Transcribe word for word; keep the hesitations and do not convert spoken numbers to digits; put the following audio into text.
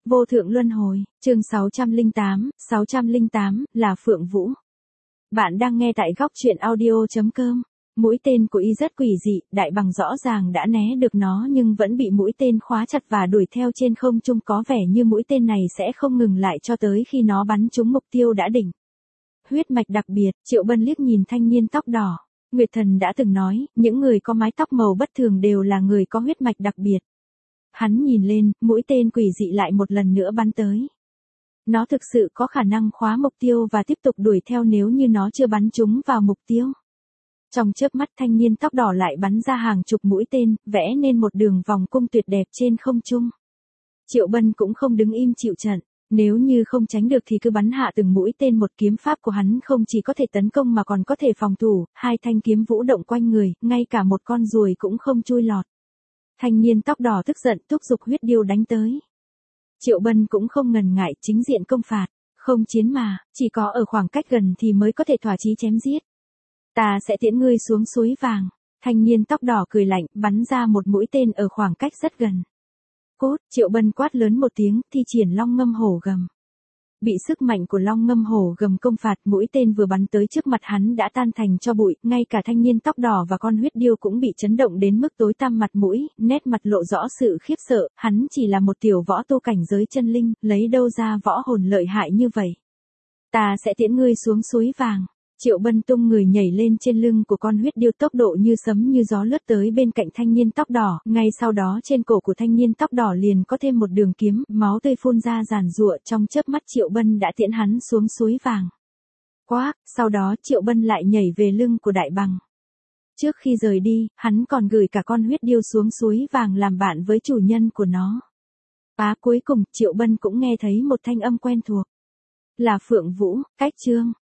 Vô thượng luân hồi, chương sáu trăm lẻ tám, sáu trăm lẻ tám, là Phượng Vũ. Bạn đang nghe tại góc truyện audio chấm com. Mũi tên của y rất quỷ dị, Đại Bằng rõ ràng đã né được nó nhưng vẫn bị mũi tên khóa chặt và đuổi theo trên không trung, có vẻ như mũi tên này sẽ không ngừng lại cho tới khi nó bắn trúng mục tiêu đã định. Huyết mạch đặc biệt, Triệu Bân liếc nhìn thanh niên tóc đỏ. Nguyệt Thần đã từng nói, những người có mái tóc màu bất thường đều là người có huyết mạch đặc biệt. Hắn nhìn lên, mũi tên quỷ dị lại một lần nữa bắn tới. Nó thực sự có khả năng khóa mục tiêu và tiếp tục đuổi theo nếu như nó chưa bắn trúng vào mục tiêu. Trong chớp mắt thanh niên tóc đỏ lại bắn ra hàng chục mũi tên, vẽ nên một đường vòng cung tuyệt đẹp trên không trung. Triệu Bân cũng không đứng im chịu trận, nếu như không tránh được thì cứ bắn hạ từng mũi tên. Một kiếm pháp của hắn không chỉ có thể tấn công mà còn có thể phòng thủ, hai thanh kiếm vũ động quanh người, ngay cả một con ruồi cũng không chui lọt. Thanh niên tóc đỏ tức giận thúc giục huyết điêu đánh tới. Triệu Bân cũng không ngần ngại chính diện công phạt, không chiến mà, chỉ có ở khoảng cách gần thì mới có thể thỏa chí chém giết. Ta sẽ tiễn ngươi xuống suối vàng. Thanh niên tóc đỏ cười lạnh, bắn ra một mũi tên ở khoảng cách rất gần. Cốt, Triệu Bân quát lớn một tiếng, thi triển long ngâm hổ gầm. Bị sức mạnh của long ngâm hổ gầm công phạt, mũi tên vừa bắn tới trước mặt hắn đã tan thành tro bụi, ngay cả thanh niên tóc đỏ và con huyết điêu cũng bị chấn động đến mức tối tăm mặt mũi, nét mặt lộ rõ sự khiếp sợ, hắn chỉ là một tiểu võ tu cảnh giới chân linh, lấy đâu ra võ hồn lợi hại như vậy. Ta sẽ tiễn ngươi xuống suối vàng. Triệu Bân tung người nhảy lên trên lưng của con huyết điêu, tốc độ như sấm như gió lướt tới bên cạnh thanh niên tóc đỏ, ngay sau đó trên cổ của thanh niên tóc đỏ liền có thêm một đường kiếm, máu tươi phun ra giàn giụa, trong chớp mắt Triệu Bân đã tiễn hắn xuống suối vàng. Quác, sau đó Triệu Bân lại nhảy về lưng của Đại Bằng. Trước khi rời đi, hắn còn gửi cả con huyết điêu xuống suối vàng làm bạn với chủ nhân của nó. Và cuối cùng, Triệu Bân cũng nghe thấy một thanh âm quen thuộc. Là Phượng Vũ, cách chương.